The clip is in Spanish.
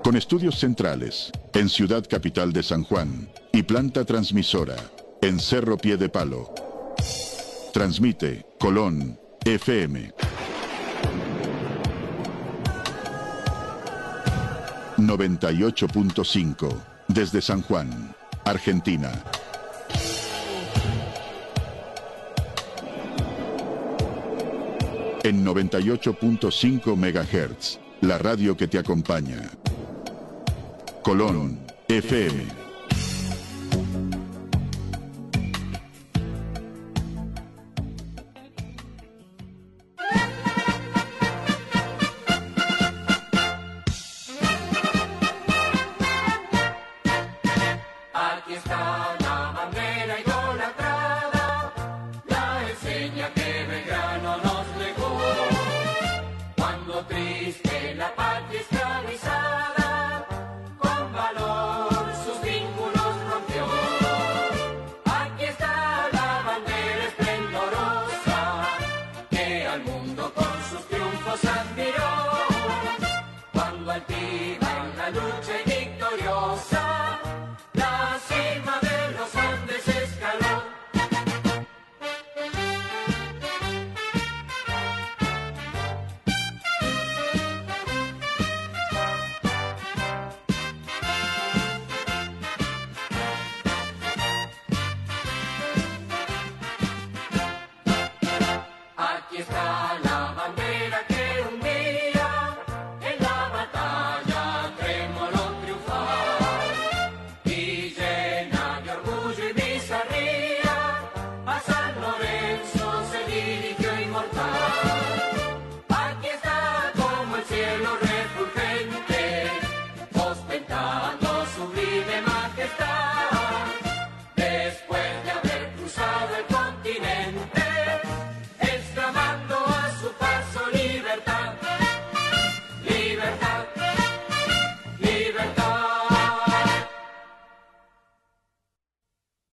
Con estudios centrales en Ciudad Capital de San Juan y planta transmisora en Cerro Piedepalo. Transmite Colón FM 98.5 desde San Juan, Argentina. En 98.5 MHz, la radio que te acompaña. Colón FM. Aquí está la bandera idolatrada, la enseña que Belgrano nos legó. Cuando triste la patria esclavizada, con valor sus vínculos rompió. Aquí está la bandera esplendorosa, que al mundo con sus triunfos admiró. Cuando altiva en la lucha y victoriosa, la cima de los Andes escaló. Aquí está la bandera que un día en la batalla tremoló triunfar, y llena de orgullo y bizarría a San Lorenzo se dirigió inmortal. Aquí está como el cielo refulgente, ostentando sublime majestad, después de haber cruzado el continente.